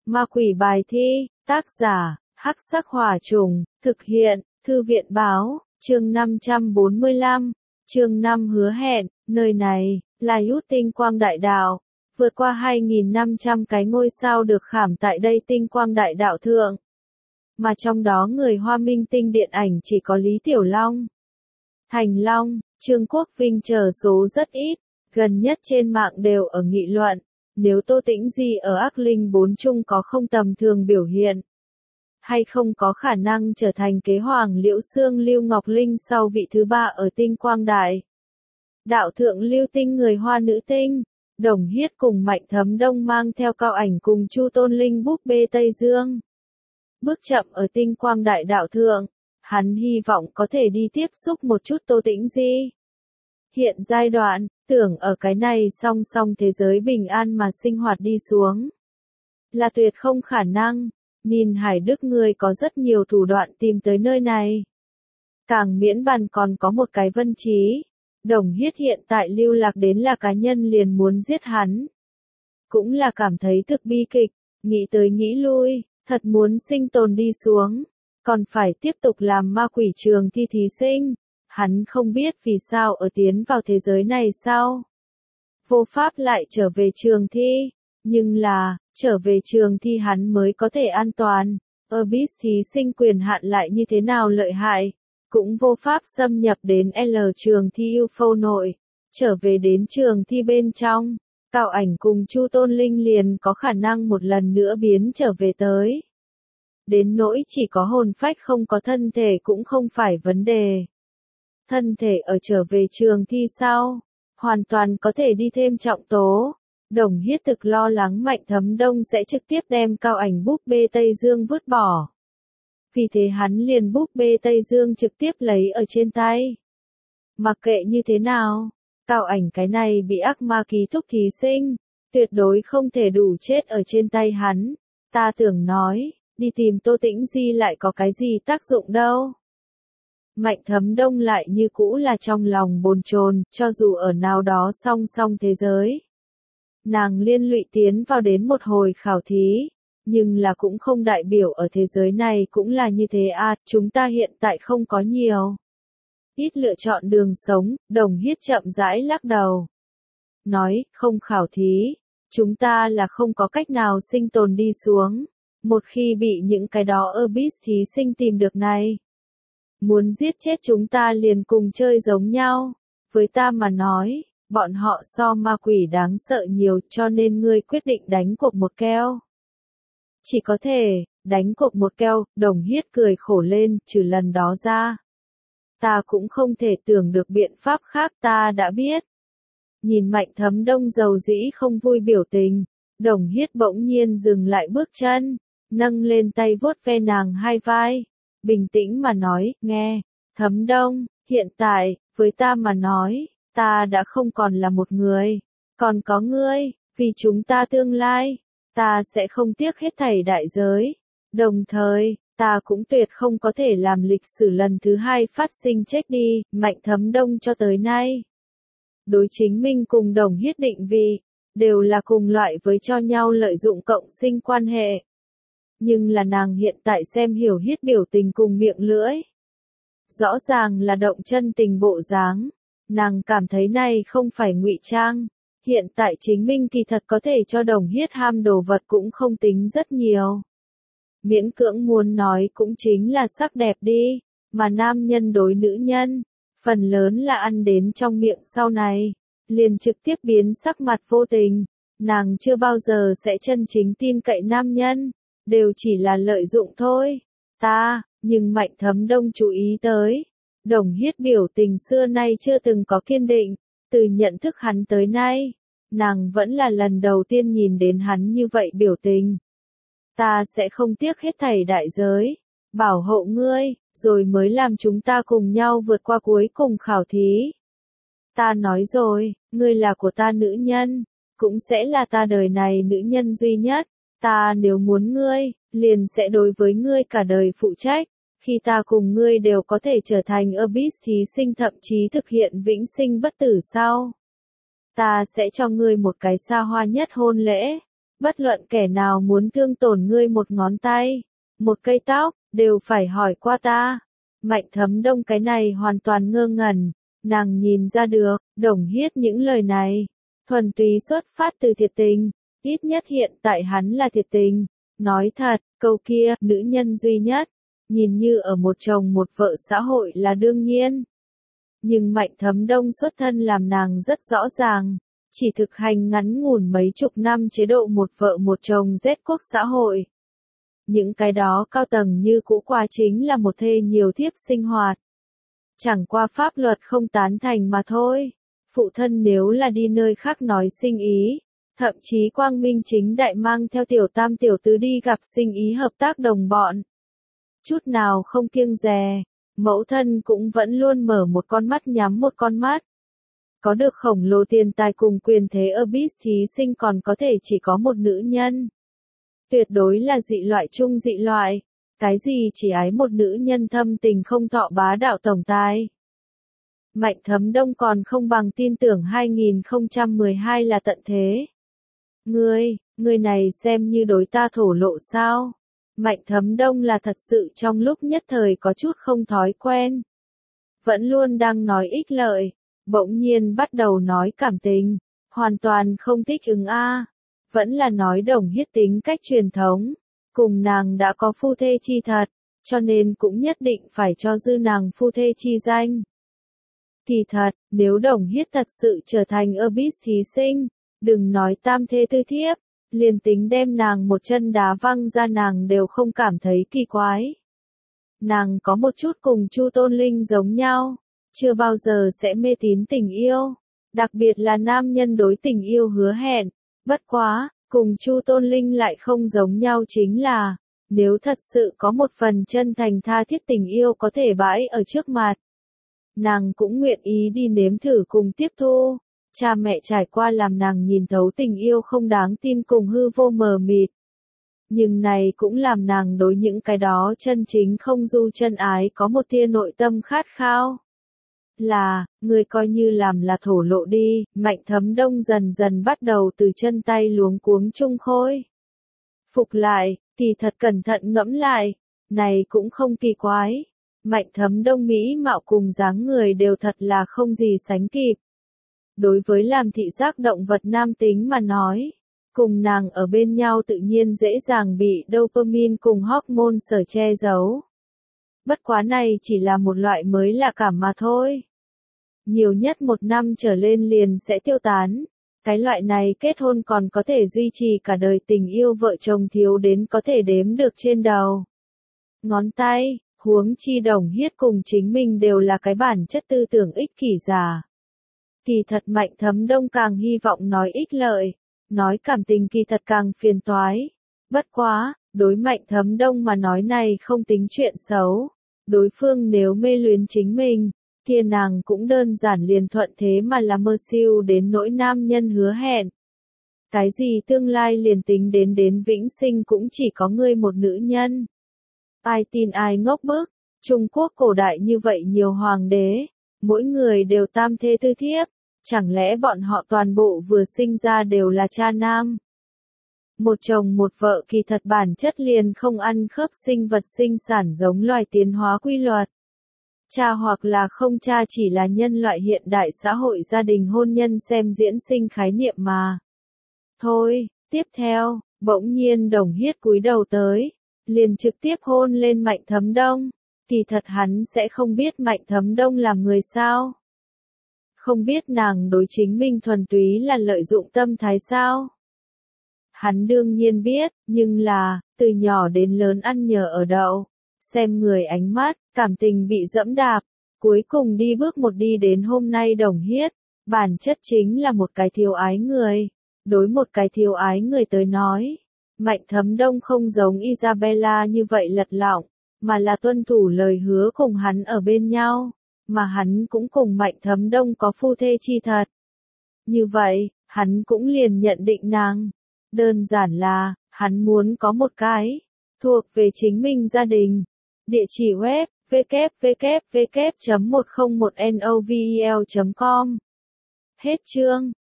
Ma quỷ bài thi, tác giả, Hắc Sắc Hỏa Trùng, thực hiện, Thư viện báo, chương 545, chương 5 hứa hẹn, nơi này, là Yút tinh quang đại đạo, vượt qua 2.500 cái ngôi sao được khảm tại đây tinh quang đại đạo thượng. Mà trong đó người Hoa Minh tinh điện ảnh chỉ có Lý Tiểu Long, Thành Long, Trương Quốc Vinh chờ số rất ít, gần nhất trên mạng đều ở nghị luận, nếu Tô Tĩnh Di ở Ác Linh 4 chung có không tầm thường biểu hiện, hay không có khả năng trở thành kế hoàng Liễu Xương Lưu Ngọc Linh sau vị thứ 3 ở tinh quang đại đạo thượng lưu tinh người Hoa nữ tinh. Đồng Hiết cùng Mạnh Thấm Đông mang theo Cao Ảnh cùng Chu Tôn Linh búp bê Tây Dương. Bước chậm ở tinh quang đại đạo thượng, hắn hy vọng có thể đi tiếp xúc một chút Tô Tĩnh Di. Hiện giai đoạn, tưởng ở cái này song song thế giới bình an mà sinh hoạt đi xuống, là tuyệt không khả năng. Nhìn Hải Đức người có rất nhiều thủ đoạn tìm tới nơi này. Càng miễn bàn còn có một cái Vân Trí. Đồng Hiết hiện tại lưu lạc đến là cá nhân liền muốn giết hắn. Cũng là cảm thấy thực bi kịch, nghĩ tới nghĩ lui, thật muốn sinh tồn đi xuống. Còn phải tiếp tục làm ma quỷ trường thi thí sinh. Hắn không biết vì sao ở tiến vào thế giới này sau. Vô pháp lại trở về trường thi. Nhưng là, trở về trường thi hắn mới có thể an toàn. Abyss thí sinh quyền hạn lại như thế nào lợi hại. Cũng vô pháp xâm nhập đến L trường thi UFO nội. Trở về đến trường thi bên trong. Cao Ảnh cùng Chu Tôn Linh liền có khả năng một lần nữa biến trở về tới. Đến nỗi chỉ có hồn phách không có thân thể cũng không phải vấn đề. Thân thể ở trở về trường thi sau, hoàn toàn có thể đi thêm trọng tố. Đồng Hiết thực lo lắng Mạnh Thấm Đông sẽ trực tiếp đem Cao Ảnh búp bê Tây Dương vứt bỏ. Vì thế hắn liền búp bê Tây Dương trực tiếp lấy ở trên tay. Mặc kệ như thế nào, Cao Ảnh cái này bị ác ma ký thúc thí sinh, tuyệt đối không thể đủ chết ở trên tay hắn. Ta tưởng nói, đi tìm Tô Tĩnh Di lại có cái gì tác dụng đâu. Mạnh Thấm Đông lại như cũ là trong lòng bồn chồn, cho dù ở nào đó song song thế giới. Nàng liên lụy tiến vào đến một hồi khảo thí, nhưng là cũng không đại biểu ở thế giới này cũng là như thế à, chúng ta hiện tại không có nhiều. Ít lựa chọn đường sống, Đồng Hiết chậm rãi lắc đầu. Nói, không khảo thí, chúng ta là không có cách nào sinh tồn đi xuống, một khi bị những cái đó Abyss thí sinh tìm được này. Muốn giết chết chúng ta liền cùng chơi giống nhau, với ta mà nói. Bọn họ so ma quỷ đáng sợ nhiều cho nên ngươi quyết định đánh cuộc một keo. Chỉ có thể, đánh cuộc một keo, Đồng Hiết cười khổ lên, trừ lần đó ra. Ta cũng không thể tưởng được biện pháp khác ta đã biết. Nhìn Mạnh Thấm Đông dầu dĩ không vui biểu tình, Đồng Hiết bỗng nhiên dừng lại bước chân, nâng lên tay vuốt ve nàng hai vai. Bình tĩnh mà nói, nghe, Thấm Đông, hiện tại, với ta mà nói. Ta đã không còn là một người, còn có ngươi, vì chúng ta tương lai, ta sẽ không tiếc hết thảy đại giới. Đồng thời, ta cũng tuyệt không có thể làm lịch sử lần thứ 2 phát sinh chết đi, Mạnh Thấm Đông cho tới nay. Đối chính mình cùng Đồng Hiết định vị, đều là cùng loại với cho nhau lợi dụng cộng sinh quan hệ. Nhưng là nàng hiện tại xem hiểu Hiết biểu tình cùng miệng lưỡi. Rõ ràng là động chân tình bộ dáng. Nàng cảm thấy này không phải ngụy trang, hiện tại chính mình kỳ thật có thể cho Đồng Hiết ham đồ vật cũng không tính rất nhiều. Miễn cưỡng muốn nói cũng chính là sắc đẹp đi, mà nam nhân đối nữ nhân, phần lớn là ăn đến trong miệng sau này, liền trực tiếp biến sắc mặt vô tình, nàng chưa bao giờ sẽ chân chính tin cậy nam nhân, đều chỉ là lợi dụng thôi. Nhưng Mạnh Thấm Đông chú ý tới. Đồng Hiết biểu tình xưa nay chưa từng có kiên định, từ nhận thức hắn tới nay, nàng vẫn là lần đầu tiên nhìn đến hắn như vậy biểu tình. Ta sẽ không tiếc hết thảy đại giới, bảo hộ ngươi, rồi mới làm chúng ta cùng nhau vượt qua cuối cùng khảo thí. Ta nói rồi, ngươi là của ta nữ nhân, cũng sẽ là ta đời này nữ nhân duy nhất, ta nếu muốn ngươi, liền sẽ đối với ngươi cả đời phụ trách. Khi ta cùng ngươi đều có thể trở thành Abyss thí sinh thậm chí thực hiện vĩnh sinh bất tử sau. Ta sẽ cho ngươi một cái xa hoa nhất hôn lễ. Bất luận kẻ nào muốn thương tổn ngươi một ngón tay, một cây tóc, đều phải hỏi qua ta. Mạnh Thấm Đông cái này hoàn toàn ngơ ngẩn, nàng nhìn ra được, Đồng Hiết những lời này, thuần túy xuất phát từ thiệt tình, ít nhất hiện tại hắn là thiệt tình. Nói thật, câu kia, nữ nhân duy nhất, nhìn như ở một chồng một vợ xã hội là đương nhiên. Nhưng Mạnh Thấm Đông xuất thân làm nàng rất rõ ràng, chỉ thực hành ngắn ngủn mấy chục năm chế độ một vợ một chồng rét quốc xã hội. Những cái đó cao tầng như cũ qua chính là một thê nhiều thiếp sinh hoạt. Chẳng qua pháp luật không tán thành mà thôi. Phụ thân nếu là đi nơi khác nói sinh ý, thậm chí quang minh chính đại mang theo tiểu tam tiểu tứ đi gặp sinh ý hợp tác đồng bọn. Chút nào không kiêng dè, mẫu thân cũng vẫn luôn mở một con mắt nhắm một con mắt. Có được khổng lồ tiền tài cùng quyền thế ở BIS thí sinh còn có thể chỉ có một nữ nhân. Tuyệt đối là dị loại chung dị loại. Cái gì chỉ ái một nữ nhân thâm tình không thọ bá đạo tổng tài. Mạnh Thấm Đông còn không bằng tin tưởng 2012 là tận thế. Người này xem như đối ta thổ lộ sao? Mạnh Thấm Đông là thật sự trong lúc nhất thời có chút không thói quen. Vẫn luôn đang nói ích lợi, bỗng nhiên bắt đầu nói cảm tình, hoàn toàn không thích ứng a. Vẫn là nói Đồng Hiết tính cách truyền thống, cùng nàng đã có phu thê chi thật, cho nên cũng nhất định phải cho dư nàng phu thê chi danh. Kỳ thật, nếu Đồng Hiết thật sự trở thành BIS thí sinh, đừng nói tam thê tư thiếp, liền tính đem nàng một chân đá văng ra nàng đều không cảm thấy kỳ quái. Nàng có một chút cùng Chu Tôn Linh giống nhau, chưa bao giờ sẽ mê tín tình yêu, đặc biệt là nam nhân đối tình yêu hứa hẹn. Bất quá, cùng Chu Tôn Linh lại không giống nhau chính là, nếu thật sự có một phần chân thành tha thiết tình yêu có thể bãi ở trước mặt, nàng cũng nguyện ý đi nếm thử cùng tiếp thu. Cha mẹ trải qua làm nàng nhìn thấu tình yêu không đáng tin cùng hư vô mờ mịt. Nhưng này cũng làm nàng đối những cái đó chân chính không du chân ái có một tia nội tâm khát khao. Là, người coi như làm là thổ lộ đi, Mạnh Thấm Đông dần dần bắt đầu từ chân tay luống cuống chung khôi. Phục lại, thì thật cẩn thận ngẫm lại, này cũng không kỳ quái. Mạnh Thấm Đông mỹ mạo cùng dáng người đều thật là không gì sánh kịp. Đối với làm thị giác động vật nam tính mà nói, cùng nàng ở bên nhau tự nhiên dễ dàng bị dopamine cùng hormone sở che giấu. Bất quá này chỉ là một loại mới lạ cảm mà thôi. Nhiều nhất một năm trở lên liền sẽ tiêu tán. Cái loại này kết hôn còn có thể duy trì cả đời tình yêu vợ chồng thiếu đến có thể đếm được trên đầu ngón tay, huống chi Đồng Hiết cùng chính mình đều là cái bản chất tư tưởng ích kỷ giả. Kỳ thật Mạnh Thấm Đông càng hy vọng nói ích lợi, nói cảm tình kỳ thật càng phiền toái. Bất quá, đối Mạnh Thấm Đông mà nói này không tính chuyện xấu. Đối phương nếu mê luyến chính mình, kia nàng cũng đơn giản liền thuận thế mà là mơ siêu đến nỗi nam nhân hứa hẹn. Cái gì tương lai liền tính đến vĩnh sinh cũng chỉ có ngươi một nữ nhân. Ai tin ai ngốc bức, Trung Quốc cổ đại như vậy nhiều hoàng đế, mỗi người đều tam thê tư thiếp, chẳng lẽ bọn họ toàn bộ vừa sinh ra đều là cha nam? Một chồng một vợ kỳ thật bản chất liền không ăn khớp sinh vật sinh sản giống loài tiến hóa quy luật. Cha hoặc là không cha chỉ là nhân loại hiện đại xã hội gia đình hôn nhân xem diễn sinh khái niệm mà. Thôi, tiếp theo, bỗng nhiên Đồng Hiết cúi đầu tới, liền trực tiếp hôn lên Mạnh Thấm Đông. Kỳ thật hắn sẽ không biết Mạnh Thấm Đông làm người sao? Không biết nàng đối chính mình thuần túy là lợi dụng tâm thái sao? Hắn đương nhiên biết, nhưng là, từ nhỏ đến lớn ăn nhờ ở đậu, xem người ánh mắt, cảm tình bị dẫm đạp, cuối cùng đi bước một đi đến hôm nay Đồng Hiết, bản chất chính là một cái thiếu ái người. Đối một cái thiếu ái người tới nói, Mạnh Thấm Đông không giống Isabella như vậy lật lọng, mà là tuân thủ lời hứa cùng hắn ở bên nhau, mà hắn cũng cùng Mạnh Thấm Đông có phu thê chi thật. Như vậy, hắn cũng liền nhận định nàng. Đơn giản là, hắn muốn có một cái, thuộc về chính mình gia đình. Địa chỉ web, www.101novel.com. Hết chương.